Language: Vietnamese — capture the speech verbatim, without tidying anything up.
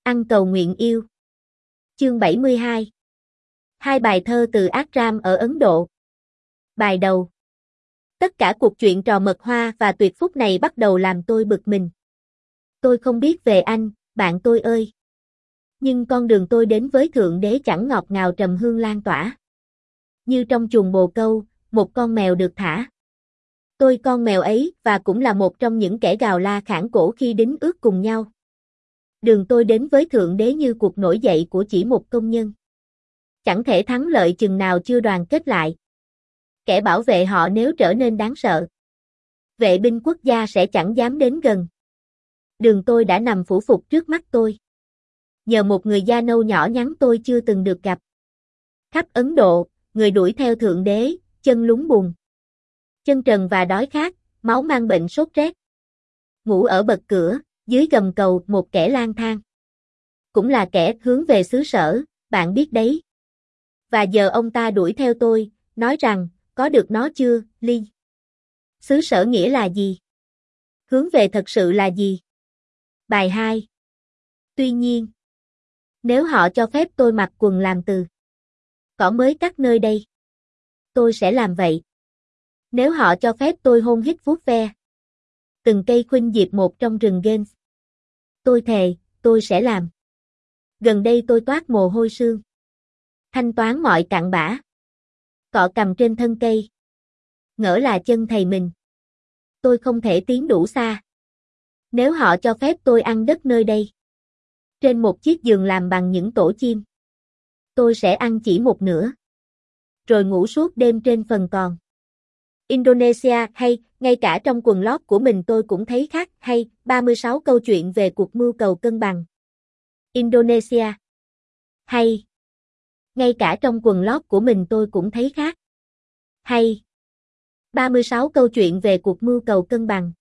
Ăn cầu nguyện yêu. Chương bảy mươi hai. Hai bài thơ từ Akram ở Ấn Độ. Bài đầu. Tất cả cuộc chuyện trò mật hoa và tuyệt phúc này bắt đầu làm tôi bực mình. Tôi không biết về anh, bạn tôi ơi. Nhưng con đường tôi đến với Thượng Đế chẳng ngọt ngào trầm hương lan tỏa. Như trong chuồng bồ câu, một con mèo được thả. Tôi con mèo ấy và cũng là một trong những kẻ gào la khản cổ khi đính ước cùng nhau. Đường tôi đến với Thượng Đế như cuộc nổi dậy của chỉ một công nhân. Chẳng thể thắng lợi chừng nào chưa đoàn kết lại. Kẻ bảo vệ họ nếu trở nên đáng sợ. Vệ binh quốc gia sẽ chẳng dám đến gần. Đường tôi đã nằm phủ phục trước mắt tôi. Nhờ một người da nâu nhỏ nhắn tôi chưa từng được gặp. Khắp Ấn Độ, người đuổi theo Thượng Đế, chân lún bùn. Chân trần và đói khát, máu mang bệnh sốt rét. Ngủ ở bậc cửa, dưới gầm cầu một kẻ lang thang. Cũng là kẻ hướng về xứ sở, bạn biết đấy. Và giờ ông ta đuổi theo tôi, nói rằng, có được nó chưa, Ly? Xứ sở nghĩa là gì? Hướng về thật sự là gì? Bài hai. Tuy nhiên, nếu họ cho phép tôi mặc quần làm từ cỏ mới cắt nơi đây, tôi sẽ làm vậy. Nếu họ cho phép tôi hôn hít vuốt ve từng cây khuynh diệp một trong rừng Gaines, tôi thề, tôi sẽ làm. Gần đây tôi toát mồ hôi sương. Thanh toán mọi cặn bã. Cọ cằm trên thân cây. Ngỡ là chân thầy mình. Tôi không thể tiến đủ xa. Nếu họ cho phép tôi ăn đất nơi đây, trên một chiếc giường làm bằng những tổ chim, tôi sẽ ăn chỉ một nửa, rồi ngủ suốt đêm trên phần còn. Indonesia hay, ngay cả trong quần lót của mình tôi cũng thấy khác hay, ba mươi sáu câu chuyện về cuộc mưu cầu cân bằng. Indonesia. Hay. Ngay cả trong quần lót của mình tôi cũng thấy khác. Hay. ba mươi sáu câu chuyện về cuộc mưu cầu cân bằng.